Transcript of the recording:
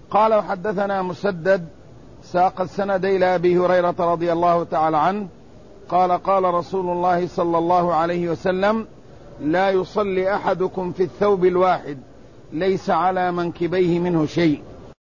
قال وحدثنا مسدد ساق السند إلى أبي هريرة رضي الله تعالى عنه قال قال رسول الله صلى الله عليه وسلم: لا يصلي أحدكم في الثوب الواحد ليس على منكبيه منه شيء.